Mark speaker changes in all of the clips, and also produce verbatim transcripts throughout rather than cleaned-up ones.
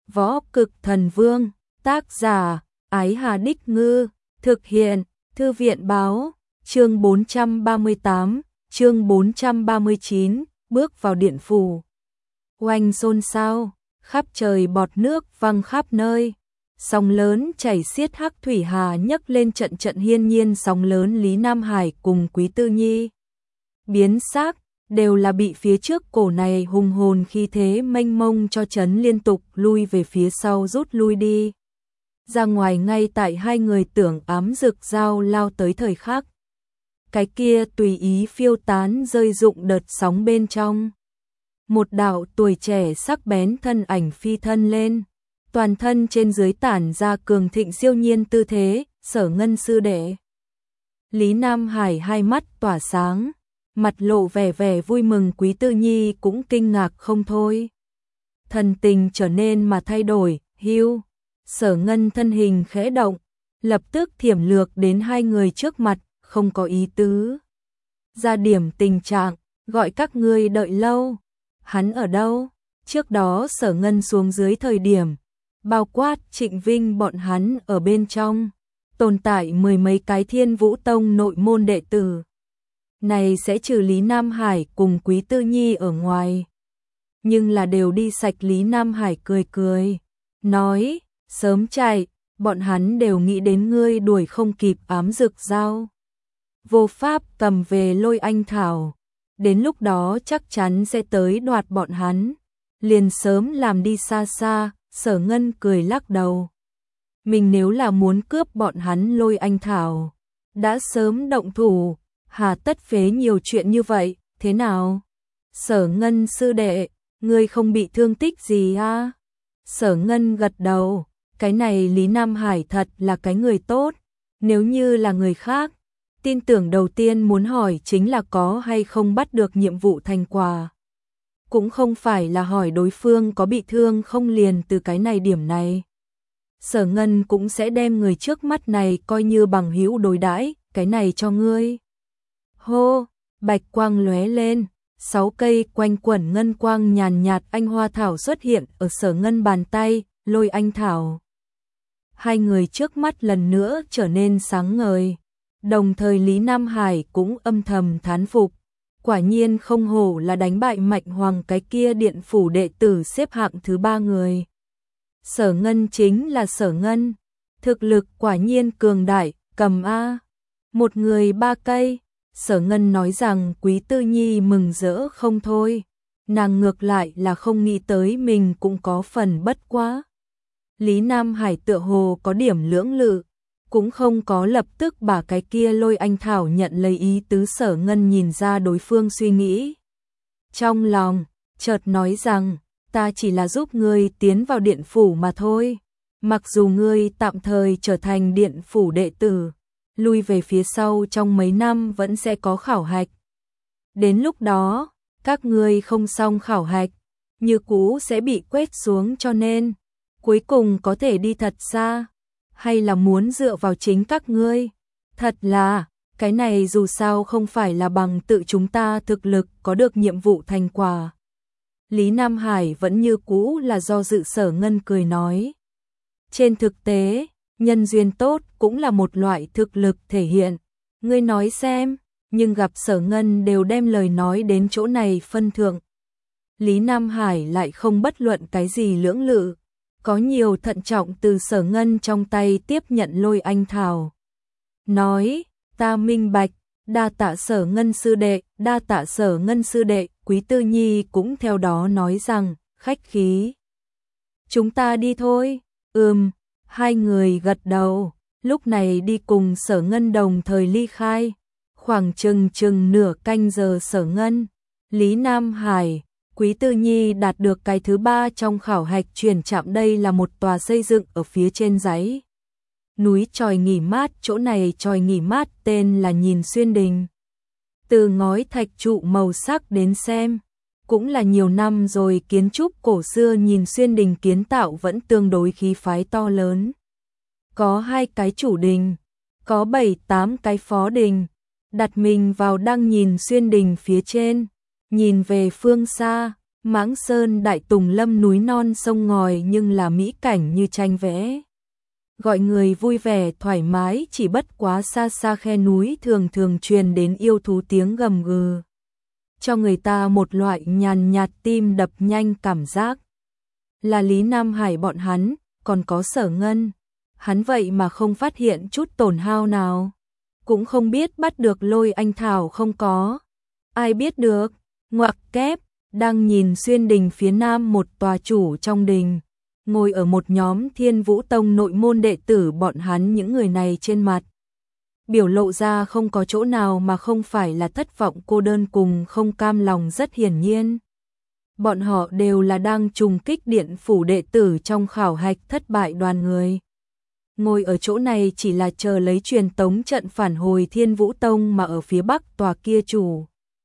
Speaker 1: Võ Cực Thần Vương, tác giả, Ái Hà Đích Ngư, thực hiện, Thư viện Báo, chương bốn trăm ba mươi tám, chương bốn trăm ba mươi chín, bước vào điện phủ. Oanh xôn xao, khắp trời bọt nước văng khắp nơi. Sóng lớn chảy xiết Hắc Thủy Hà nhấc lên trận trận hiên nhiên sóng lớn. Lý Nam Hải cùng Quý Tư Nhi biến sắc, đều là bị phía trước cổ này hùng hồn khí thế mênh mông cho chấn liên tục lui về phía sau rút lui đi. Ra ngoài ngay tại hai người tưởng ám rực dao lao tới thời khắc. Cái kia tùy ý phiêu tán rơi rụng đợt sóng bên trong. Một đạo tuổi trẻ sắc bén thân ảnh phi thân lên. Toàn thân trên dưới tản ra cường thịnh siêu nhiên tư thế, Sở Ngân sư đệ. Lý Nam Hải hai mắt tỏa sáng, mặt lộ vẻ vẻ vui mừng. Quý Tư Nhi cũng kinh ngạc không thôi. Thần tình trở nên mà thay đổi, hưu. Sở Ngân thân hình khẽ động, lập tức thiểm lược đến hai người trước mặt, không có ý tứ. Ra điểm tình trạng, gọi các ngươi đợi lâu. Hắn ở đâu? Trước đó Sở Ngân xuống dưới thời điểm, bao quát Trịnh Vinh bọn hắn ở bên trong, tồn tại mười mấy cái Thiên Vũ Tông nội môn đệ tử. Này sẽ trừ Lý Nam Hải cùng Quý Tư Nhi ở ngoài. Nhưng là đều đi sạch. Lý Nam Hải cười cười, nói, sớm chạy, bọn hắn đều nghĩ đến ngươi đuổi không kịp ám rực dao. Vô pháp cầm về Lôi Anh Thảo, đến lúc đó chắc chắn sẽ tới đoạt bọn hắn, liền sớm làm đi xa xa. Sở Ngân cười lắc đầu. Mình nếu là muốn cướp bọn hắn Lôi Anh Thảo, đã sớm động thủ, hà tất phế nhiều chuyện như vậy, thế nào? Sở Ngân sư đệ, ngươi không bị thương tích gì à? Sở Ngân gật đầu, cái này Lý Nam Hải thật là cái người tốt, nếu như là người khác, tin tưởng đầu tiên muốn hỏi chính là có hay không bắt được nhiệm vụ thành quả. Cũng không phải là hỏi đối phương có bị thương không, liền từ cái này điểm này. Sở Ngân cũng sẽ đem người trước mắt này coi như bằng hữu đối đãi, cái này cho ngươi. Hô, bạch quang lóe lên, sáu cây quanh quẩn ngân quang nhàn nhạt anh hoa thảo xuất hiện ở Sở Ngân bàn tay, Lôi Anh Thảo. Hai người trước mắt lần nữa trở nên sáng ngời, đồng thời Lý Nam Hải cũng âm thầm thán phục. Quả nhiên không hổ là đánh bại Mạnh Hoàng cái kia điện phủ đệ tử xếp hạng thứ ba người. Sở Ngân chính là Sở Ngân, thực lực quả nhiên cường đại, cầm a. Một người ba cây. Sở Ngân nói rằng. Quý Tư Nhi mừng rỡ không thôi, nàng ngược lại là không nghĩ tới mình cũng có phần bất quá. Lý Nam Hải tựa hồ có điểm lưỡng lự, cũng không có lập tức把cái kia Lôi Anh Thảo nhận lấy ý tứ. Sở Ngân nhìn ra đối phương suy nghĩ trong lòng, chợt nói rằng, ta chỉ là giúp ngươi tiến vào điện phủ mà thôi. Mặc dù ngươi tạm thời trở thành điện phủ đệ tử, lui về phía sau trong mấy năm vẫn sẽ có khảo hạch. Đến lúc đó, các ngươi không xong khảo hạch, như cũ sẽ bị quét xuống, cho nên cuối cùng có thể đi thật xa, hay là muốn dựa vào chính các ngươi. Thật là, cái này dù sao không phải là bằng tự chúng ta thực lực có được nhiệm vụ thành quả. Lý Nam Hải vẫn như cũ là do dự. Sở Ngân cười nói, trên thực tế, nhân duyên tốt cũng là một loại thực lực thể hiện. Ngươi nói xem, nhưng gặp Sở Ngân đều đem lời nói đến chỗ này phân thượng. Lý Nam Hải lại không bất luận cái gì lưỡng lự, có nhiều thận trọng từ Sở Ngân trong tay tiếp nhận Lôi Anh Thảo. Nói, ta minh bạch, đa tạ Sở Ngân sư đệ, đa tạ Sở Ngân sư đệ. Quý Tư Nhi cũng theo đó nói rằng, khách khí. Chúng ta đi thôi. Ừm, hai người gật đầu, lúc này đi cùng Sở Ngân đồng thời ly khai. Khoảng chừng chừng nửa canh giờ Sở Ngân, Lý Nam Hải, Quý Tư Nhi đạt được cái thứ ba trong khảo hạch chuyển trạm. Đây là một tòa xây dựng ở phía trên dãy núi chòi nghỉ mát, chỗ này chòi nghỉ mát tên là Nhìn Xuyên Đình. Từ ngói thạch trụ màu sắc đến xem, cũng là nhiều năm rồi kiến trúc cổ xưa. Nhìn Xuyên Đình kiến tạo vẫn tương đối khí phái to lớn. Có hai cái chủ đình, có bảy tám cái phó đình, đặt mình vào đang Nhìn Xuyên Đình phía trên, nhìn về phương xa, Mãng Sơn Đại Tùng Lâm núi non sông ngòi nhưng là mỹ cảnh như tranh vẽ. Gọi người vui vẻ thoải mái, chỉ bất quá xa xa khe núi thường thường truyền đến yêu thú tiếng gầm gừ, cho người ta một loại nhàn nhạt tim đập nhanh cảm giác. Là Lý Nam Hải bọn hắn, còn có Sở Ngân, hắn vậy mà không phát hiện chút tổn hao nào, cũng không biết bắt được Lôi Anh Thảo không có. Ai biết được, ngoặc kép, đang nhìn xuyên đình phía nam một tòa chủ trong đình, ngồi ở một nhóm Thiên Vũ Tông nội môn đệ tử, bọn hắn những người này trên mặt biểu lộ ra không có chỗ nào mà không phải là thất vọng, cô đơn cùng không cam lòng. Rất hiển nhiên, bọn họ đều là đang trùng kích điện phủ đệ tử trong khảo hạch thất bại đoàn người. Ngồi ở chỗ này chỉ là chờ lấy truyền tống trận phản hồi Thiên Vũ Tông, mà ở phía bắc tòa kia chủ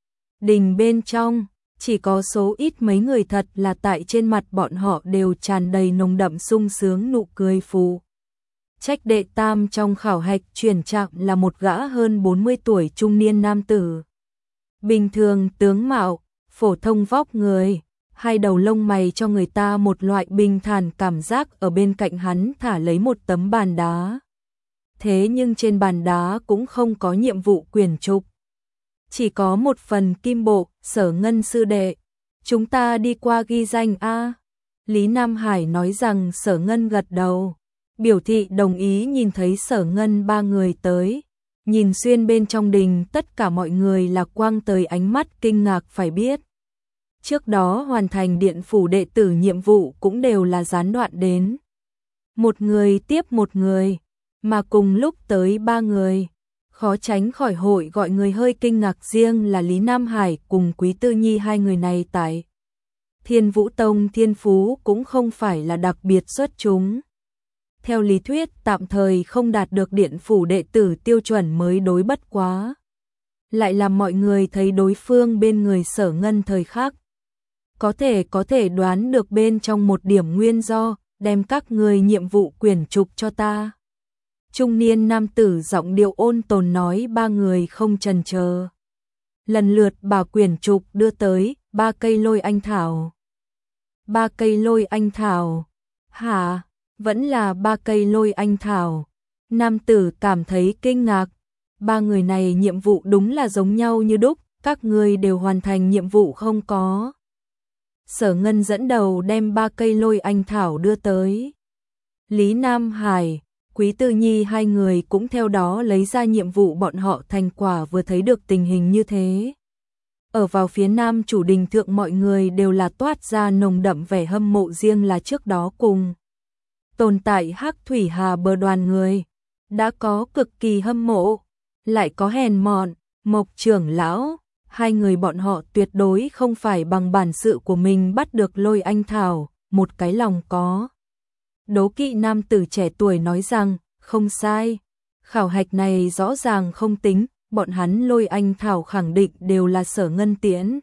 Speaker 1: đình bên trong, chỉ có số ít mấy người thật là tại trên mặt bọn họ đều tràn đầy nồng đậm sung sướng nụ cười phù. Trách đệ tam trong khảo hạch chuyển trạng là một gã hơn bốn mươi tuổi trung niên nam tử. Bình thường tướng mạo, phổ thông vóc người, hai đầu lông mày cho người ta một loại bình thản cảm giác. Ở bên cạnh hắn thả lấy một tấm bàn đá. Thế nhưng trên bàn đá cũng không có nhiệm vụ quyển trục, chỉ có một phần kim bộ. Sở Ngân sư đệ, chúng ta đi qua ghi danh a. Lý Nam Hải nói rằng. Sở Ngân gật đầu, biểu thị đồng ý. Nhìn thấy Sở Ngân ba người tới, nhìn xuyên bên trong đình, tất cả mọi người là quang tới ánh mắt kinh ngạc. Phải biết, trước đó hoàn thành điện phủ đệ tử nhiệm vụ cũng đều là gián đoạn đến một người tiếp một người, mà cùng lúc tới ba người, khó tránh khỏi hội gọi người hơi kinh ngạc. Riêng là Lý Nam Hải cùng Quý Tư Nhi, hai người này tại Thiên Vũ Tông thiên phú cũng không phải là đặc biệt xuất chúng. Theo lý thuyết tạm thời không đạt được điện phủ đệ tử tiêu chuẩn mới đối, bất quá lại làm mọi người thấy đối phương bên người Sở Ngân thời khắc có thể có thể đoán được bên trong một điểm nguyên do. Đem các người nhiệm vụ quyển trục cho ta. Trung niên nam tử giọng điệu ôn tồn nói. Ba người không chần chờ, lần lượt bà quyển trục đưa tới. Ba cây lôi anh thảo. Ba cây lôi anh thảo. Hả? Vẫn là ba cây lôi anh thảo. Nam tử cảm thấy kinh ngạc. Ba người này nhiệm vụ đúng là giống nhau như đúc. Các người đều hoàn thành nhiệm vụ không có? Sở Ngân dẫn đầu đem ba cây lôi anh thảo đưa tới. Lý Nam Hải, Quý Tư Nhi hai người cũng theo đó lấy ra nhiệm vụ bọn họ thành quả. Vừa thấy được tình hình như thế, ở vào phía nam chủ đình thượng, mọi người đều là toát ra nồng đậm vẻ hâm mộ. Riêng là trước đó cùng tồn tại Hắc Thủy Hà bờ đoàn người đã có cực kỳ hâm mộ, lại có hèn mọn. Mộc trưởng lão, hai người bọn họ tuyệt đối không phải bằng bản sự của mình bắt được lôi anh thảo. Một cái lòng có đố kỵ nam tử trẻ tuổi nói rằng. Không sai, khảo hạch này rõ ràng không tính, bọn hắn lôi anh thảo khẳng định đều là Sở Ngân tiễn.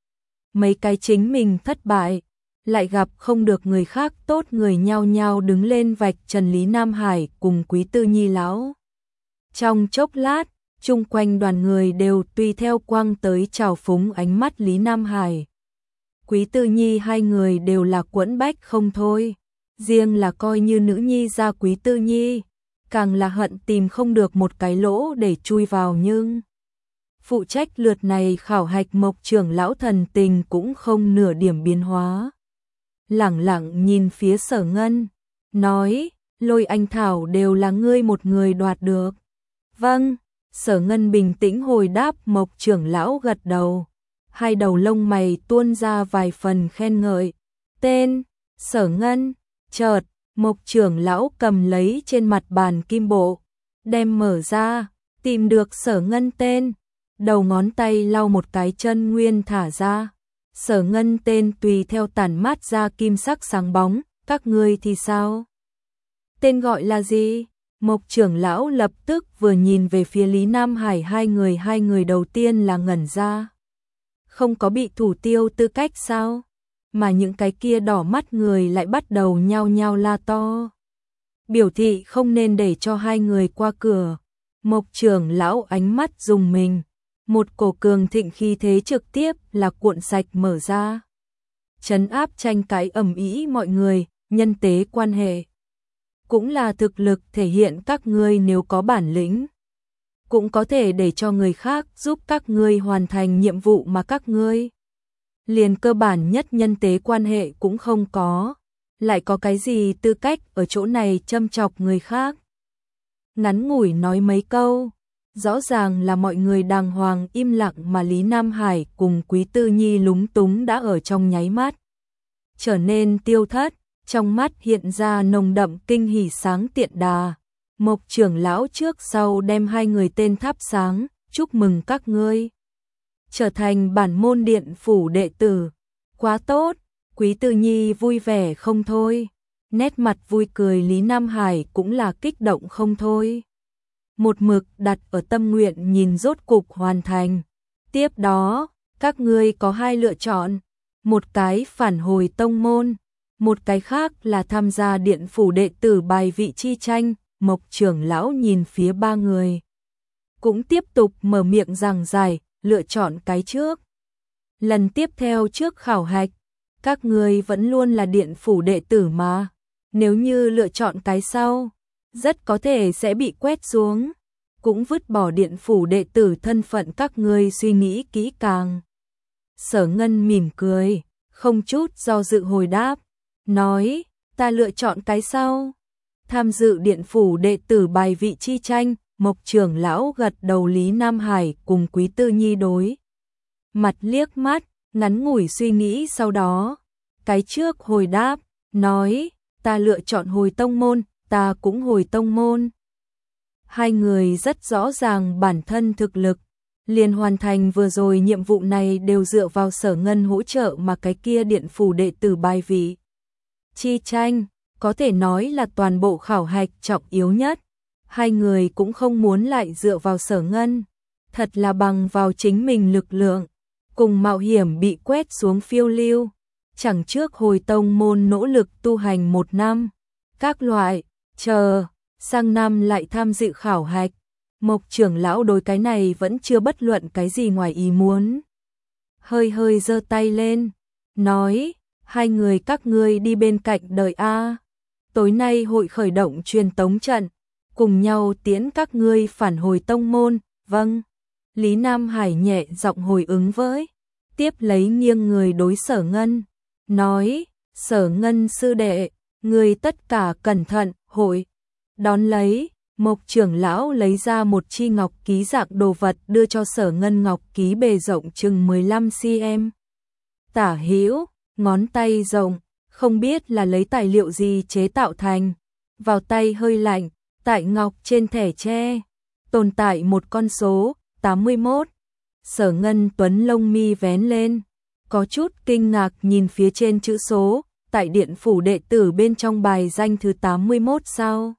Speaker 1: Mấy cái chính mình thất bại, lại gặp không được người khác tốt. Người nhao nhao đứng lên vạch trần Lý Nam Hải cùng Quý Tư Nhi lão. Trong chốc lát, chung quanh đoàn người đều tùy theo quang tới trào phúng ánh mắt Lý Nam Hải. Quý Tư Nhi hai người đều là quẫn bách không thôi. Riêng là coi như nữ nhi ra Quý Tư Nhi, càng là hận tìm không được một cái lỗ để chui vào. Nhưng phụ trách lượt này khảo hạch Mộc trưởng lão thần tình cũng không nửa điểm biến hóa, lẳng lặng nhìn phía Sở Ngân, nói. Lôi anh thảo đều là ngươi một người đoạt được. Vâng. Sở Ngân bình tĩnh hồi đáp. Mộc trưởng lão gật đầu, hai đầu lông mày tuôn ra vài phần khen ngợi. Tên Sở Ngân. Chợt Mộc trưởng lão cầm lấy trên mặt bàn kim bộ, đem mở ra, tìm được Sở Ngân tên, đầu ngón tay lau một cái chân nguyên thả ra. Sở Ngân tên tùy theo tản mát ra kim sắc sáng bóng. Các ngươi thì sao? Tên gọi là gì? Mộc trưởng lão lập tức vừa nhìn về phía Lý Nam Hải hai người. Hai người đầu tiên là ngẩn ra, không có bị thủ tiêu tư cách sao? Mà những cái kia đỏ mắt người lại bắt đầu nhao nhao la to, biểu thị không nên để cho hai người qua cửa. Mộc trưởng lão ánh mắt rùng mình, một cổ cường thịnh khí thế trực tiếp là cuộn sạch mở ra. trấn áp tranh cãi ầm ĩ mọi người, nhân tế quan hệ. Cũng là thực lực thể hiện các ngươi nếu có bản lĩnh. Cũng có thể để cho người khác giúp các ngươi hoàn thành nhiệm vụ mà các ngươi liền cơ bản nhất nhân tế quan hệ cũng không có. Lại có cái gì tư cách ở chỗ này châm chọc người khác. Ngắn ngủi nói mấy câu. Rõ ràng là mọi người đàng hoàng im lặng mà Lý Nam Hải cùng Quý Tư Nhi lúng túng đã ở trong nháy mắt. Trở nên tiêu thất, trong mắt hiện ra nồng đậm kinh hỉ sáng tiện đà. Mộc trưởng lão trước sau đem hai người tên thắp sáng, chúc mừng các ngươi. Trở thành bản môn điện phủ đệ tử. Quá tốt, Quý Tư Nhi vui vẻ không thôi. Nét mặt vui cười Lý Nam Hải cũng là kích động không thôi. Một mực đặt ở tâm nguyện nhìn rốt cục hoàn thành. Tiếp đó, các ngươi có hai lựa chọn. Một cái phản hồi tông môn, một cái khác là tham gia điện phủ đệ tử bài vị chi tranh. Mộc trưởng lão nhìn phía ba người. Cũng tiếp tục mở miệng giảng giải, lựa chọn cái trước. Lần tiếp theo trước khảo hạch, các ngươi vẫn luôn là điện phủ đệ tử mà. Nếu như lựa chọn cái sau, rất có thể sẽ bị quét xuống. Cũng vứt bỏ điện phủ đệ tử thân phận các ngươi suy nghĩ kỹ càng. Sở Ngân mỉm cười, không chút do dự hồi đáp. Nói, ta lựa chọn cái sau. Tham dự điện phủ đệ tử bài vị chi tranh, Mộc trưởng lão gật đầu. Lý Nam Hải cùng Quý Tư Nhi đối mặt liếc mắt, ngắn ngủi suy nghĩ sau đó. Cái trước hồi đáp, nói, ta lựa chọn hồi tông môn, ta cũng hồi tông môn. Hai người rất rõ ràng bản thân thực lực, liền hoàn thành vừa rồi nhiệm vụ này đều dựa vào Sở Ngân hỗ trợ mà cái kia điện phủ đệ tử bài vị chi tranh, có thể nói là toàn bộ khảo hạch trọng yếu nhất. Hai người cũng không muốn lại dựa vào Sở Ngân, thật là bằng vào chính mình lực lượng, cùng mạo hiểm bị quét xuống phiêu lưu. Chẳng trước hồi tông môn nỗ lực tu hành một năm, các loại, chờ, sang năm lại tham dự khảo hạch. Mộc trưởng lão đối cái này vẫn chưa bất luận cái gì ngoài ý muốn. Hơi hơi giơ tay lên, nói, hai người các ngươi đi bên cạnh đợi a. Tối nay hội khởi động truyền tống trận, cùng nhau tiễn các ngươi phản hồi tông môn. Vâng. Lý Nam Hải nhẹ giọng hồi ứng với, tiếp lấy nghiêng người đối Sở Ngân, nói, Sở Ngân sư đệ, ngươi tất cả cẩn thận. Hội đón lấy, Mộc trưởng lão lấy ra một chi ngọc ký dạng đồ vật đưa cho Sở Ngân. Ngọc ký bề rộng chừng mười lăm xăng-ti-mét, tả hữu, ngón tay rộng, không biết là lấy tài liệu gì chế tạo thành. Vào tay hơi lạnh, tại ngọc trên thẻ tre tồn tại một con số tám mươi mốt. Sở Ngân Tuấn lông mi vén lên, có chút kinh ngạc nhìn phía trên chữ số. Tại điện phủ đệ tử bên trong bài danh thứ tám mươi mốt sao?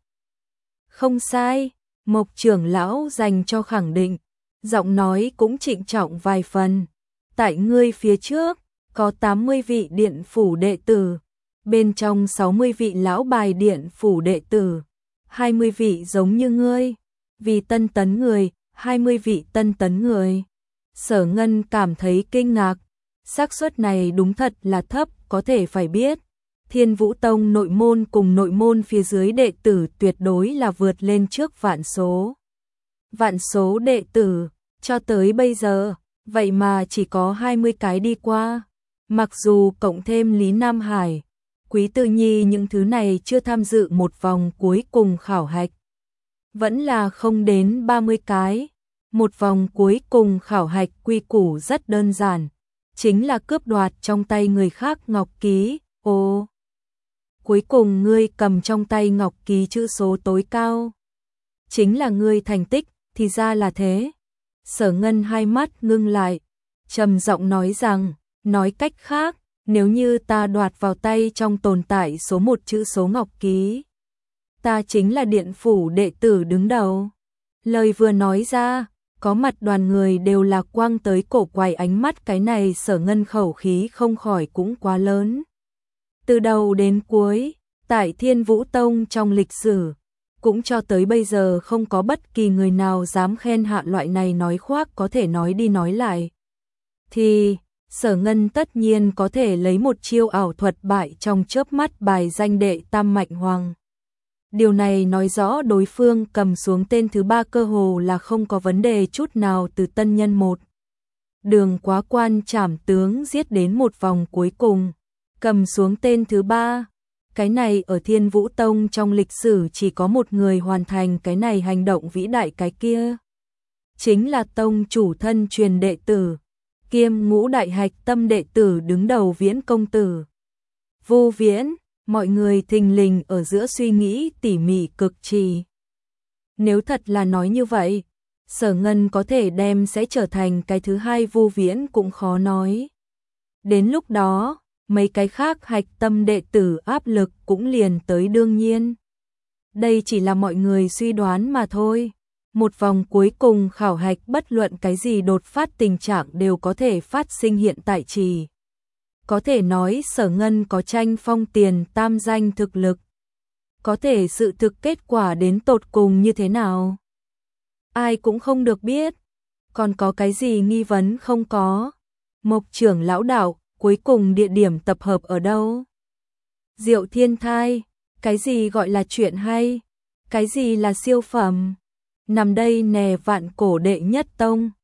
Speaker 1: Không sai, Mộc trưởng lão dành cho khẳng định, giọng nói cũng trịnh trọng vài phần. Tại ngươi phía trước, có tám mươi vị điện phủ đệ tử, bên trong sáu mươi vị lão bài điện phủ đệ tử, hai mươi vị giống như ngươi, vì tân tấn người, hai mươi vị tân tấn người. Sở Ngân cảm thấy kinh ngạc, xác suất này đúng thật là thấp, có thể phải biết. Thiên Vũ Tông nội môn cùng nội môn phía dưới đệ tử tuyệt đối là vượt lên trước vạn số. Vạn số đệ tử, cho tới bây giờ, vậy mà chỉ có hai mươi cái đi qua. Mặc dù cộng thêm Lý Nam Hải, Quý Tư Nhi những thứ này chưa tham dự một vòng cuối cùng khảo hạch, vẫn là không đến ba mươi cái. Một vòng cuối cùng khảo hạch quy củ rất đơn giản, chính là cướp đoạt trong tay người khác ngọc ký. Ồ, cuối cùng ngươi cầm trong tay ngọc ký chữ số tối cao, chính là ngươi thành tích, thì ra là thế. Sở Ngân hai mắt ngưng lại, trầm giọng nói rằng, nói cách khác, nếu như ta đoạt vào tay trong tồn tại số một chữ số ngọc ký, ta chính là điện phủ đệ tử đứng đầu. Lời vừa nói ra, có mặt đoàn người đều là quang tới cổ quay ánh mắt. Cái này Sở Ngân khẩu khí không khỏi cũng quá lớn. Từ đầu đến cuối, tại Thiên Vũ Tông trong lịch sử, cũng cho tới bây giờ không có bất kỳ người nào dám khen hạ loại này nói khoác. Có thể nói đi nói lại thì Sở Ngân tất nhiên có thể lấy một chiêu ảo thuật bại trong chớp mắt bài danh đệ tam mạnh hoàng. Điều này nói rõ đối phương cầm xuống tên thứ ba cơ hồ là không có vấn đề chút nào từ tân nhân một. Đường quá quan trảm tướng giết đến một vòng cuối cùng, cầm xuống tên thứ ba. Cái này ở Thiên Vũ Tông trong lịch sử chỉ có một người hoàn thành cái này hành động vĩ đại, cái kia chính là tông chủ thân truyền đệ tử, kiêm ngũ đại hạch tâm đệ tử đứng đầu Viễn công tử. Vô Viễn, mọi người thình lình ở giữa suy nghĩ tỉ mỉ cực trì. Nếu thật là nói như vậy, Sở Ngân có thể đem sẽ trở thành cái thứ hai Vô Viễn cũng khó nói. Đến lúc đó, mấy cái khác hạch tâm đệ tử áp lực cũng liền tới đương nhiên. Đây chỉ là mọi người suy đoán mà thôi. Một vòng cuối cùng khảo hạch bất luận cái gì đột phát tình trạng đều có thể phát sinh hiện tại trì. Có thể nói Sở Ngân có tranh phong tiền tam danh thực lực. Có thể sự thực kết quả đến tột cùng như thế nào? Ai cũng không được biết. Còn có cái gì nghi vấn không có? Mộc trưởng lão đạo, cuối cùng địa điểm tập hợp ở đâu? Diệu Thiên Thai, cái gì gọi là chuyện hay? Cái gì là siêu phẩm? Nằm đây nè Vạn Cổ đệ nhất tông,